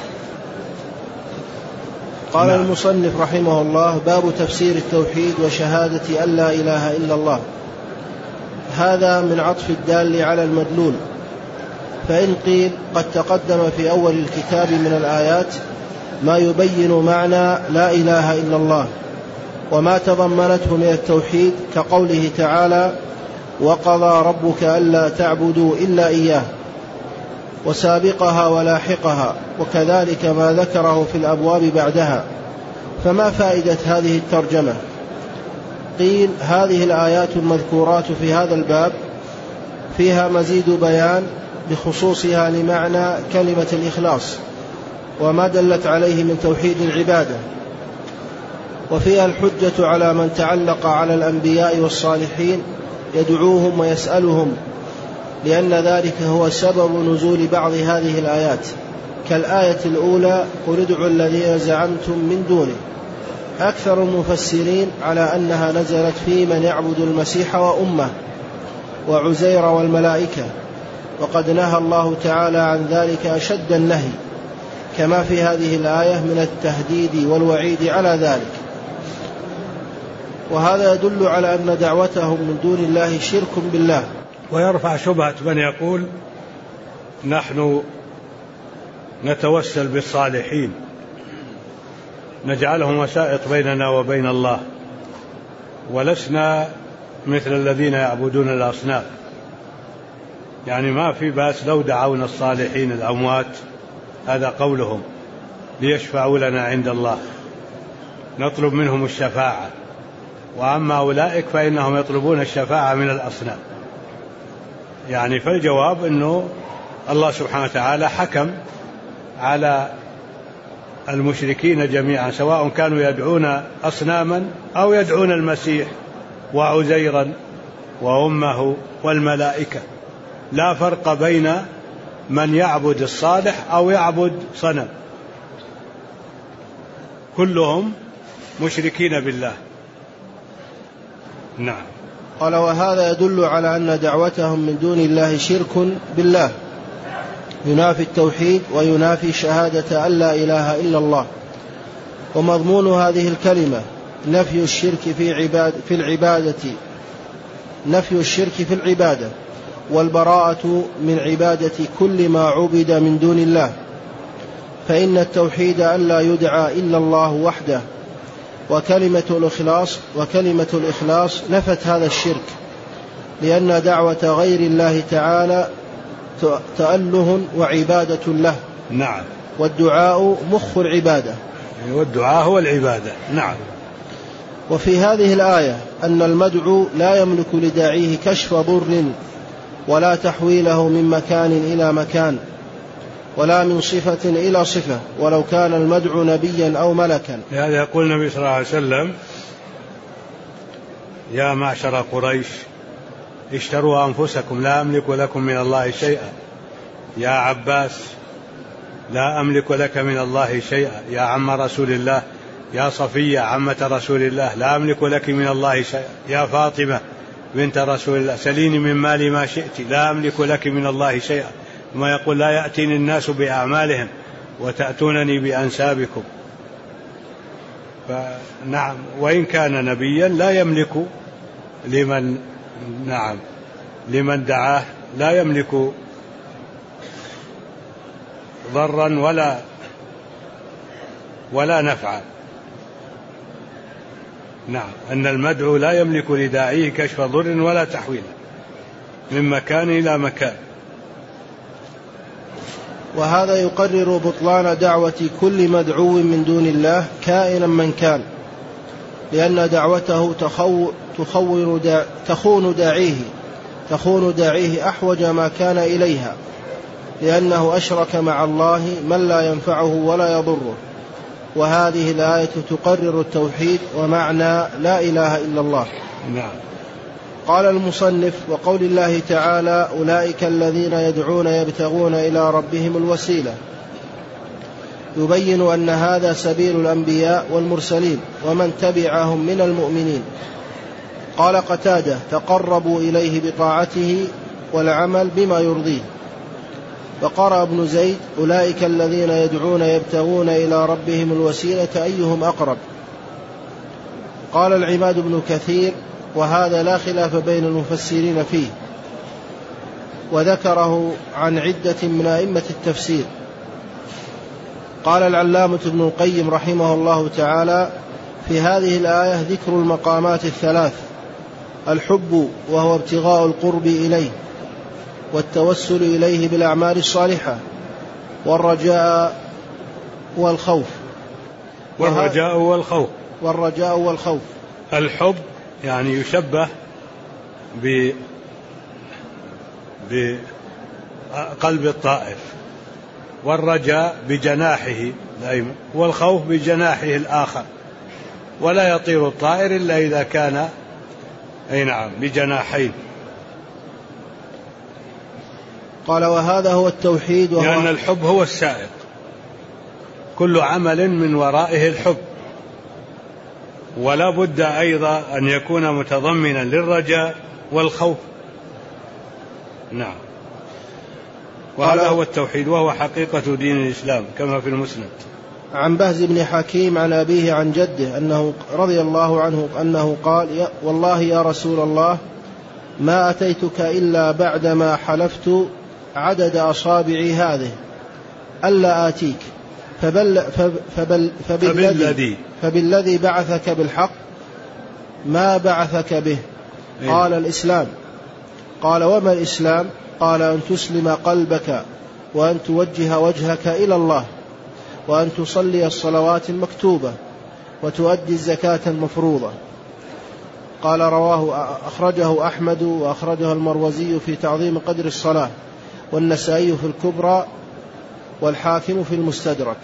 قال المصنف رحمه الله: باب تفسير التوحيد وشهادة أن لا إله إلا الله. هذا من عطف الدال على المدلول، فإن قيل قد تقدم في أول الكتاب من الآيات ما يبين معنى لا إله إلا الله وما تضمنته من التوحيد، كقوله تعالى: وقضى ربك ألا تعبدوا إلا إياه، وسابقها ولاحقها، وكذلك ما ذكره في الأبواب بعدها. فما فائدة هذه الترجمة؟ قيل: هذه الآيات المذكورات في هذا الباب فيها مزيد بيان بخصوصها لمعنى كلمة الإخلاص وما دلت عليه من توحيد العبادة، وفيها الحجة على من تعلق على الأنبياء والصالحين يدعوهم ويسألهم، لأن ذلك هو سبب نزول بعض هذه الآيات، كالآية الأولى: قل ادعوا الذين زعمتم من دونه. أكثر المفسرين على أنها نزلت في من يعبد المسيح وأمه وعزير والملائكة، وقد نهى الله تعالى عن ذلك أشد النهي، كما في هذه الآية من التهديد والوعيد على ذلك. وهذا يدل على أن دعوتهم من دون الله شرك بالله. ويرفع شبهة من يقول: نحن نتوسل بالصالحين، نجعلهم وسائط بيننا وبين الله، ولسنا مثل الذين يعبدون الأصنام. يعني ما في بأس لو دعونا الصالحين الأموات، هذا قولهم، ليشفعوا لنا عند الله، نطلب منهم الشفاعة، وأما أولئك فإنهم يطلبون الشفاعة من الأصنام. يعني فالجواب أنه الله سبحانه وتعالى حكم على المشركين جميعا، سواء كانوا يدعون أصناما أو يدعون المسيح وعزيرا وأمه والملائكة، لا فرق بين من يعبد الصالح أو يعبد صنم، كلهم مشركين بالله. نعم. قال: وهذا يدل على أن دعوتهم من دون الله شرك بالله، ينافي التوحيد وينافي شهادة أن لا إله إلا الله. ومضمون هذه الكلمة نفي الشرك في العبادة والبراءة من عبادة كل ما عبد من دون الله، فإن التوحيد أن لا يدعى إلا الله وحده، وكلمة الإخلاص نفت هذا الشرك، لأن دعوة غير الله تعالى تأله وعبادة له. نعم. والدعاء مخ العبادة، والدعاء هو العبادة. نعم. وفي هذه الآية أن المدعو لا يملك لداعيه كشف ضر ولا تحويله من مكان إلى مكان ولا من صفة إلى صفة، ولو كان المدعو نبيا أو ملكا. لهذا يقول النبي صلى الله عليه وسلم: يا معشر قريش اشتروا أنفسكم لا أملك لكم من الله شيئا. يا عباس لا أملك لك من الله شيئا. يا عم رسول الله، يا صفية عمة رسول الله، لا أملك لك من الله شيئا. يا فاطمة بنت رسول الله، سليني من مالي ما شئت، لا أملك لك من الله شيئا. ثم يقول: لا يأتيني الناس بأعمالهم وتأتونني بأنسابكم. فنعم، وإن كان نبيا لا يملك لمن دعاه لا يملك ضرا ولا نفعا. نعم، أن المدعو لا يملك لداعيه كشف ضر ولا تحويلا من مكان إلى مكان. وهذا يقرر بطلان دعوة كل مدعو من دون الله كائنا من كان، لأن دعوته تخون داعيه أحوج ما كان إليها، لأنه أشرك مع الله من لا ينفعه ولا يضره. وهذه الآية تقرر التوحيد ومعنى لا إله إلا الله. نعم. قال المصنف: وقول الله تعالى: أولئك الذين يدعون يبتغون إلى ربهم الوسيلة، يبين أن هذا سبيل الأنبياء والمرسلين ومن تبعهم من المؤمنين. قال قتادة: تقربوا إليه بطاعته والعمل بما يرضيه. وقرأ ابن زيد: أولئك الذين يدعون يبتغون إلى ربهم الوسيلة أيهم أقرب. قال العماد بن كثير: وهذا لا خلاف بين المفسرين فيه، وذكره عن عدة من أئمة التفسير. قال العلامة ابن القيم رحمه الله تعالى: في هذه الآية ذكر المقامات الثلاث: الحب وهو ابتغاء القرب إليه، والتوسل إليه بالأعمال الصالحة، والرجاء والخوف. والرجاء والخوف. الحب يعني يشبه بقلب الطائر، والرجاء بجناحه دائما، والخوف بجناحه الآخر، ولا يطير الطائر إلا إذا كان بجناحين. قال: وهذا هو التوحيد، لأن الحب هو السائق، كل عمل من ورائه الحب، ولا بد أيضا أن يكون متضمنا للرجاء والخوف. نعم. وهذا هو التوحيد، وهو حقيقة دين الإسلام كما في المسند. عن بهز بن حكيم عن أبيه عن جده أنه رضي الله عنه أنه قال: والله يا رسول الله ما أتيتك إلا بعدما حلفت عدد أصابعي هذه ألا آتيك، فبالذي بعثك بالحق ما بعثك به. قال: الإسلام. قال: وما الإسلام؟ قال: أن تسلم قلبك، وأن توجه وجهك إلى الله، وأن تصلي الصلوات المكتوبة، وتؤدي الزكاة المفروضة. قال أخرجه أحمد وأخرجه المروزي في تعظيم قدر الصلاة، والنسائي في الكبرى، والحاكم في المستدرك.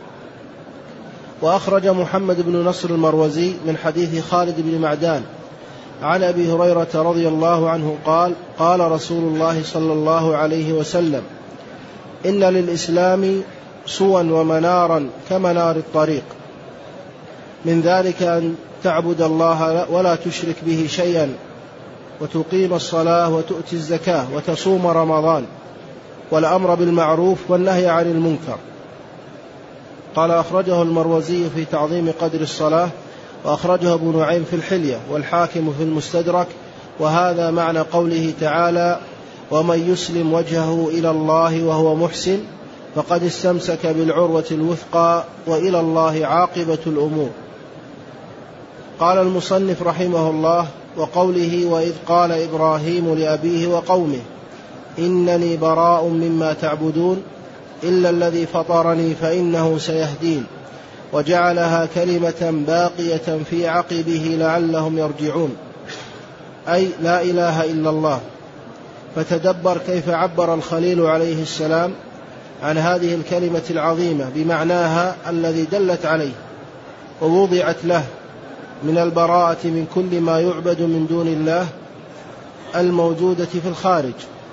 وأخرج محمد بن نصر المروزي من حديث خالد بن معدان عن أبي هريرة رضي الله عنه قال: قال رسول الله صلى الله عليه وسلم: إن للإسلام سوا ومنارا كمنار الطريق، من ذلك أن تعبد الله ولا تشرك به شيئا، وتقيم الصلاة وتؤتي الزكاة وتصوم رمضان، والأمر بالمعروف والنهي عن المنكر. قال: أخرجه المروزي في تعظيم قدر الصلاة، وأخرجه ابن نعيم في الحلية، والحاكم في المستدرك. وهذا معنى قوله تعالى: ومن يسلم وجهه إلى الله وهو محسن فقد استمسك بالعروة الوثقى وإلى الله عاقبة الأمور. قال المصنف رحمه الله: وقوله: وإذ قال إبراهيم لأبيه وقومه إنني براء مما تعبدون إلا الذي فطرني فإنه سيهدين، وجعلها كلمة باقية في عقبه لعلهم يرجعون، أي لا إله إلا الله. فتدبر كيف عبر الخليل عليه السلام عن هذه الكلمة العظيمة بمعناها الذي دلت عليه ووضعت له من البراءة من كل ما يعبد من دون الله الموجودة في الخارج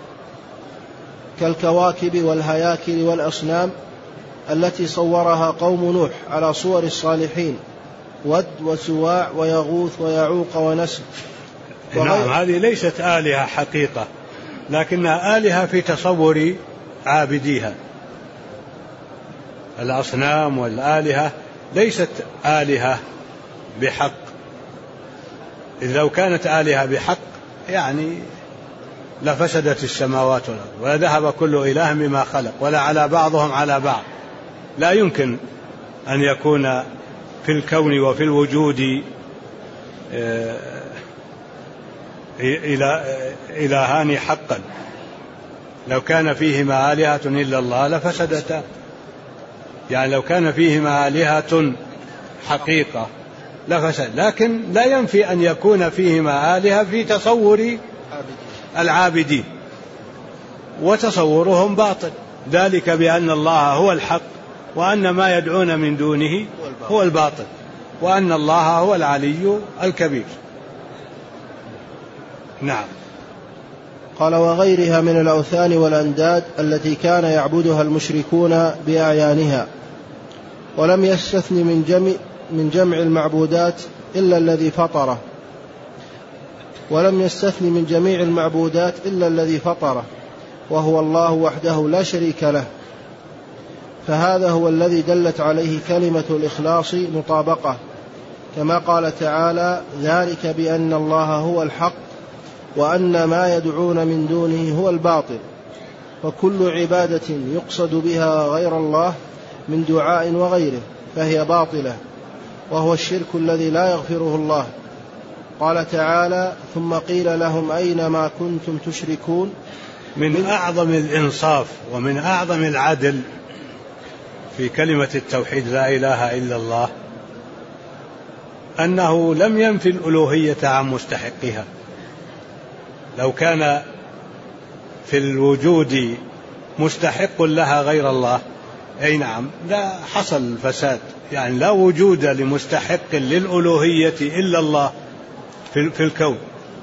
كالكواكب والهياكل والأصنام التي صورها قوم نوح على صور الصالحين، ود وسواع ويغوث ويعوق ونسر. نعم، هذه ليست آلهة حقيقة، لكنها آلهة في تصور عابديها. الأصنام والآلهة ليست آلهة بحق. إذ لو كانت آلهة بحق يعني لفسدت السماوات والأرض ولذهب كل إله بما خلق ولا على بعضهم على بعض. لا يمكن أن يكون في الكون وفي الوجود إلهان حقا. لو كان فيهما آلهة إلا الله لفسدتا، يعني لو كان فيهما آلهة حقيقة لفسد، لكن لا ينفي أن يكون فيهما آلهة في تصور العابدين، وتصورهم باطل، ذلك بأن الله هو الحق وأن ما يدعون من دونه هو الباطل، وأن الله هو العلي الكبير. نعم. قال: وغيرها من الأوثان والأنداد التي كان يعبدها المشركون بأعيانها، ولم يستثن من جمع المعبودات إلا الذي فطره، ولم يستثن من جميع المعبودات إلا الذي فطره، وهو الله وحده لا شريك له. فهذا هو الذي دلت عليه كلمة الإخلاص مطابقة، كما قال تعالى: ذلك بأن الله هو الحق وأن ما يدعون من دونه هو الباطل. وكل عبادة يقصد بها غير الله من دعاء وغيره فهي باطلة، وهو الشرك الذي لا يغفره الله. قال تعالى: ثم قيل لهم أين ما كنتم تشركون. من أعظم الإنصاف ومن أعظم العدل في كلمة التوحيد لا إله إلا الله أنه لم ينفي الألوهية عن مستحقها. لو كان في الوجود مستحق لها غير الله أي نعم لا حصل الفساد، يعني لا وجود لمستحق للألوهية إلا الله في الكون.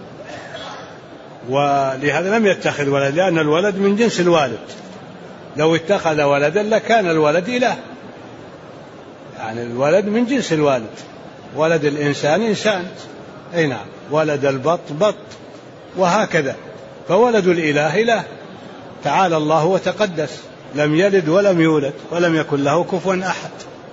ولهذا لم يتخذ ولد، لأن الولد من جنس الوالد، لو اتخذ ولدا لكان الولد إله، يعني الولد من جنس الوالد، ولد الإنسان إنسان، أي نعم، ولد البط بط، وهكذا. فولد الإله إله، تعالى الله وتقدس، لم يلد ولم يولد ولم يكن له كفوا أحد.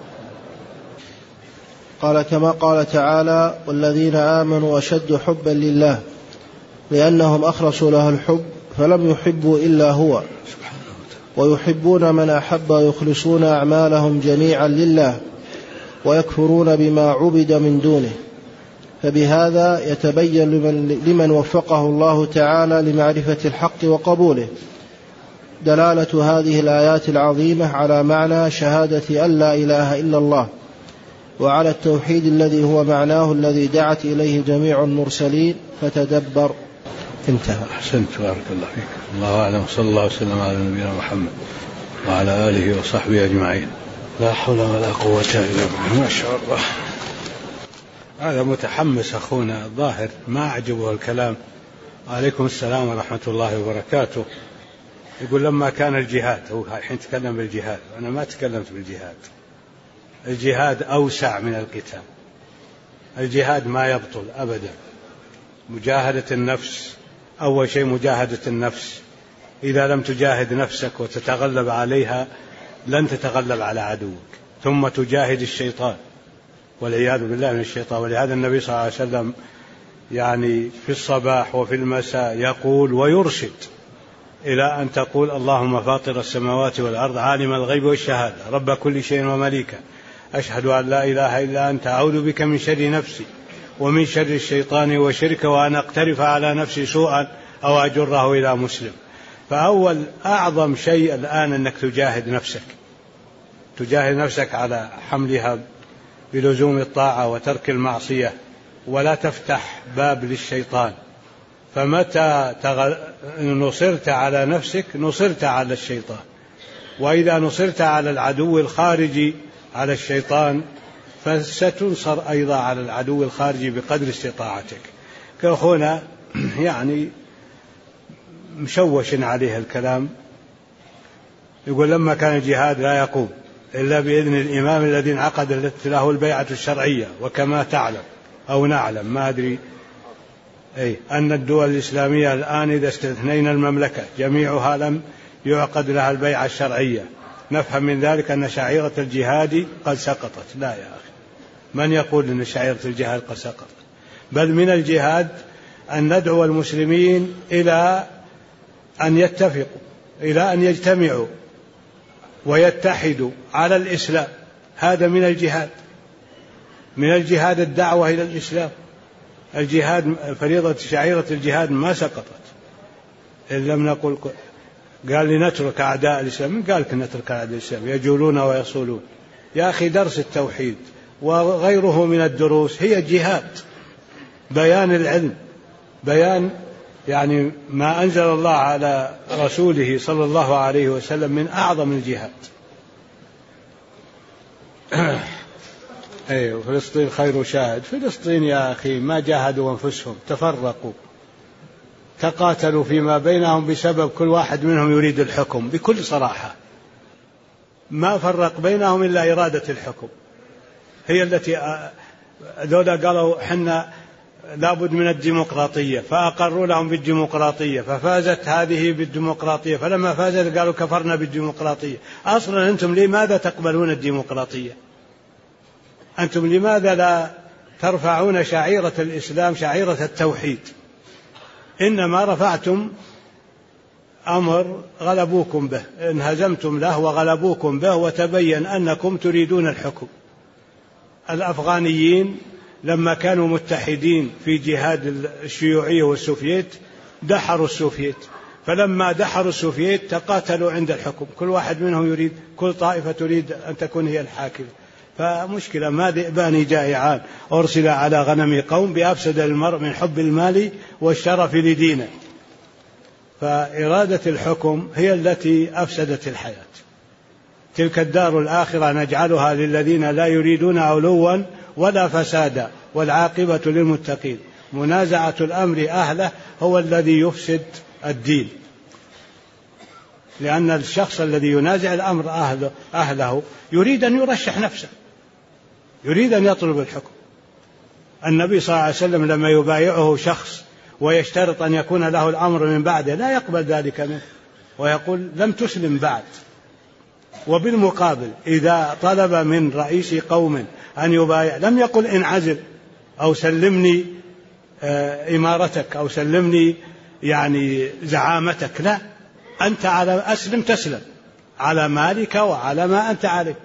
قال: كما قال تعالى: والذين آمنوا أشد حبا لله لأنهم أخلصوا له الحب فلم يحبوا إلا هو، ويحبون من أحب ويخلصون أعمالهم جميعا لله ويكفرون بما عبد من دونه. فبهذا يتبين لمن وفقه الله تعالى لمعرفة الحق وقبوله دلالة هذه الآيات العظيمة على معنى شهادة أن لا إله إلا الله، وعلى التوحيد الذي هو معناه الذي دعت إليه جميع المرسلين فتدبر. انتهى. أحسنت، بارك الله فيك. الله أعلم، صلى الله وسلم على نبينا محمد وعلى آله وصحبه أجمعين. لا حول ولا قوة إلا بالله. ما شاء الله. هذا متحمس أخونا الظاهر، ما أعجبه الكلام. عليكم السلام ورحمة الله وبركاته. يقول لما كان الجهاد، هو الحين تكلم بالجهاد، أنا ما تكلمت بالجهاد. الجهاد أوسع من القتال. الجهاد ما يبطل أبدا. مجاهدة النفس، أول شيء مجاهدة النفس. إذا لم تجاهد نفسك وتتغلب عليها لن تتغلب على عدوك. ثم تجاهد الشيطان والعياذ بالله من الشيطان. ولهذا النبي صلى الله عليه وسلم يعني في الصباح وفي المساء يقول ويرشد إلى أن تقول اللهم فاطر السماوات والأرض عالم الغيب والشهادة رب كل شيء ومليكه أشهد أن لا إله إلا أنت أعوذ بك من شر نفسي ومن شر الشيطان وشركه وأن أقترف على نفسي سوءا أو أجره إلى مسلم. فأول أعظم شيء الآن أنك تجاهد نفسك، تجاهد نفسك على حملها بلزوم الطاعة وترك المعصية، ولا تفتح باب للشيطان. فمتى نصرت على نفسك نصرت على الشيطان، وإذا نصرت على العدو الخارجي على الشيطان فستنصر أيضا على العدو الخارجي بقدر استطاعتك. كأخونا يعني مشوش عليه الكلام، يقول لما كان الجهاد لا يقوم إلا بإذن الإمام الذي انعقدت له البيعة الشرعية. وكما تعلم أو نعلم ما أدري أن الدول الإسلامية الآن إذا استثنينا المملكة جميعها لم يعقد لها البيعة الشرعية. نفهم من ذلك أن شعيرة الجهاد قد سقطت. لا يا أخي، من يقول أن شعيرة الجهاد قد سقطت؟ بل من الجهاد أن ندعو المسلمين إلى أن يتفقوا، إلى أن يجتمعوا ويتحدوا على الإسلام. هذا من الجهاد، من الجهاد الدعوة إلى الإسلام. الجهاد فريضة شعيرة الجهاد ما سقطت. إن لم نقل قال لنترك أعداء الإسلام، من قال لك نترك أعداء الإسلام؟ يجولون ويصولون. يا أخي درس التوحيد وغيره من الدروس هي جهاد، بيان العلم، بيان يعني ما أنزل الله على رسوله صلى الله عليه وسلم من أعظم الجهاد. فلسطين خير شاهد. فلسطين يا أخي ما جاهدوا أنفسهم، تفرقوا تقاتلوا فيما بينهم بسبب كل واحد منهم يريد الحكم. بكل صراحة ما فرق بينهم إلا إرادة الحكم، هي التي ذولا قالوا حنا لابد من الديمقراطية فأقروا لهم بالديمقراطية، ففازت هذه بالديمقراطية، فلما فازت قالوا كفرنا بالديمقراطية. أصلا أنتم لماذا تقبلون الديمقراطية؟ أنتم لماذا لا ترفعون شعيرة الإسلام، شعيرة التوحيد؟ إنما رفعتم أمر غلبوكم به، انهزمتم له وغلبوكم به، وتبين أنكم تريدون الحكم. الأفغانيين لما كانوا متحدين في جهاد الشيوعية والسوفييت دحروا السوفييت، فلما دحروا السوفييت تقاتلوا عند الحكم، كل واحد منهم يريد، كل طائفة تريد أن تكون هي الحاكمة. فمشكلة ما ذئبان جائعان أرسل على غنم قوم بأفسد المرء من حب المال والشرف لدينه. فإرادة الحكم هي التي أفسدت الحياة. تلك الدار الآخرة نجعلها للذين لا يريدون علوا ولا فسادا والعاقبة للمتقين. منازعة الأمر أهله هو الذي يفسد الدين، لأن الشخص الذي ينازع الأمر أهله يريد أن يرشح نفسه، يريد أن يطلب الحكم. النبي صلى الله عليه وسلم لما يبايعه شخص ويشترط أن يكون له الأمر من بعده لا يقبل ذلك منه، ويقول لم تسلم بعد. وبالمقابل إذا طلب من رئيس قوم أن يبايع لم يقل انعزل أو سلمني إمارتك أو سلمني يعني زعامتك، لا، أنت على أسلم تسلم على مالك وعلى ما أنت عليه.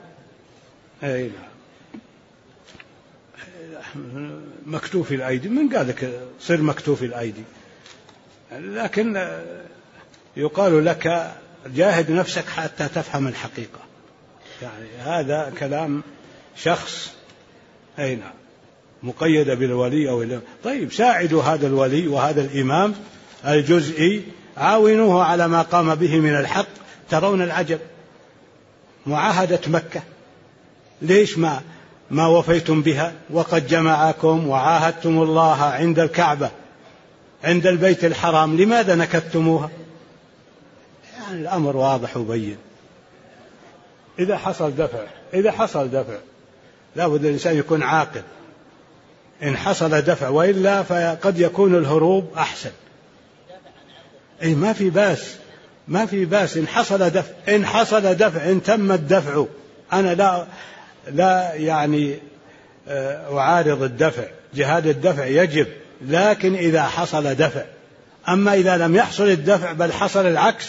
مكتوف الأيدي، من قال لك صير مكتوف الأيدي؟ لكن يقال لك جاهد نفسك حتى تفهم الحقيقة. يعني هذا كلام شخص أي نعم، مقيدة بالولي أو طيب ساعدوا هذا الولي وهذا الإمام الجزئي، عاونوه على ما قام به من الحق. ترون العجب، معاهدة مكة ليش ما وفيتم بها وقد جمعكم وعاهدتم الله عند الكعبة عند البيت الحرام، لماذا نكثتموها؟ يعني الأمر واضح وبين. إذا حصل دفع لا بد الإنسان يكون عاقل. إن حصل دفع وإلا فقد يكون الهروب أحسن. أي ما في باس إن حصل دفع إن تم الدفع. أنا لا يعني أعارض الدفع، جهاد الدفع يجب، لكن إذا حصل دفع. أما إذا لم يحصل الدفع بل حصل العكس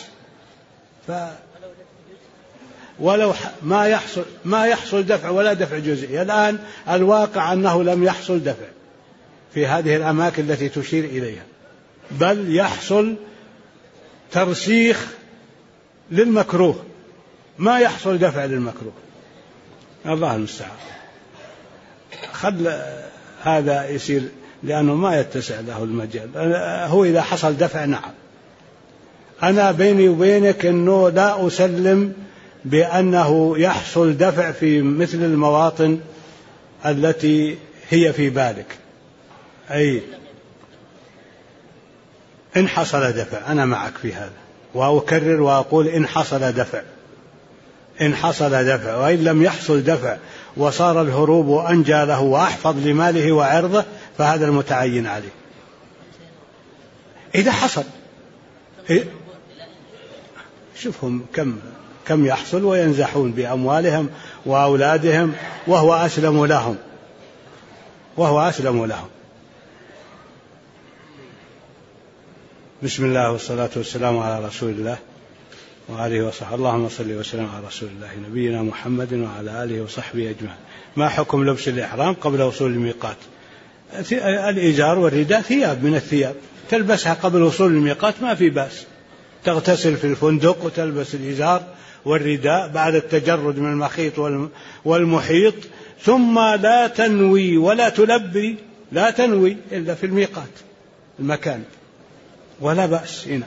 ولو ما يحصل دفع ولا دفع جزئي. الآن الواقع أنه لم يحصل دفع في هذه الأماكن التي تشير إليها، بل يحصل ترسيخ للمكروه، ما يحصل دفع للمكروه. الله المستعان. خل هذا يصير لأنه ما يتسع له المجال. هو إذا حصل دفع نعم. أنا بيني وبينك أنه لا أسلم بأنه يحصل دفع في مثل المواطن التي هي في بالك. أي إن حصل دفع أنا معك في هذا، وأكرر وأقول إن حصل دفع، وإن لم يحصل دفع وصار الهروب أنجى له وأحفظ لماله وعرضه فهذا المتعين عليه. إذا حصل شوفهم كم يحصل وينزحون بأموالهم وأولادهم وهو أسلم لهم. بسم الله والصلاة والسلام على رسول الله وآله وصحبه. اللهم صل وسلم على رسول الله نبينا محمد وعلى آله وصحبه أجمعين. ما حكم لبس الإحرام قبل وصول الميقات؟ الإزار والرداء ثياب من الثياب تلبسها قبل وصول الميقات ما في بأس. تغتسل في الفندق وتلبس الإزار والرداء بعد التجرد من المخيط والمحيط، ثم لا تنوي ولا تلبي، لا تنوي إلا في الميقات المكان، ولا بأس. هنا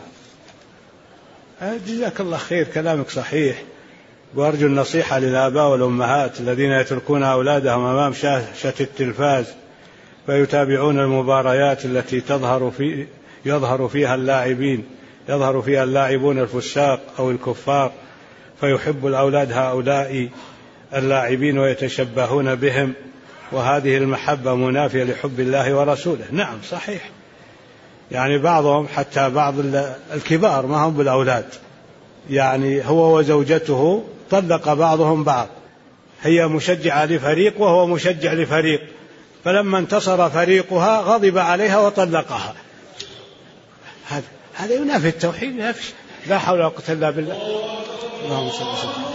جزاك الله خير، كلامك صحيح. وأرجو النصيحة للآباء والأمهات الذين يتركون أولادهم أمام شاشة التلفاز فيتابعون المباريات التي يظهر فيها اللاعبون الفساق أو الكفار، فيحب الأولاد هؤلاء اللاعبين ويتشبهون بهم، وهذه المحبة منافية لحب الله ورسوله. نعم صحيح، يعني بعضهم حتى بعض الكبار ما هم بالأولاد، يعني هو وزوجته طلق بعضهم بعض، هي مشجعة لفريق وهو مشجع لفريق، فلما انتصر فريقها غضب عليها وطلقها. هذا ينافي التوحيد، لا حول ولا قوة إلا بالله. اللهم صل وسلم.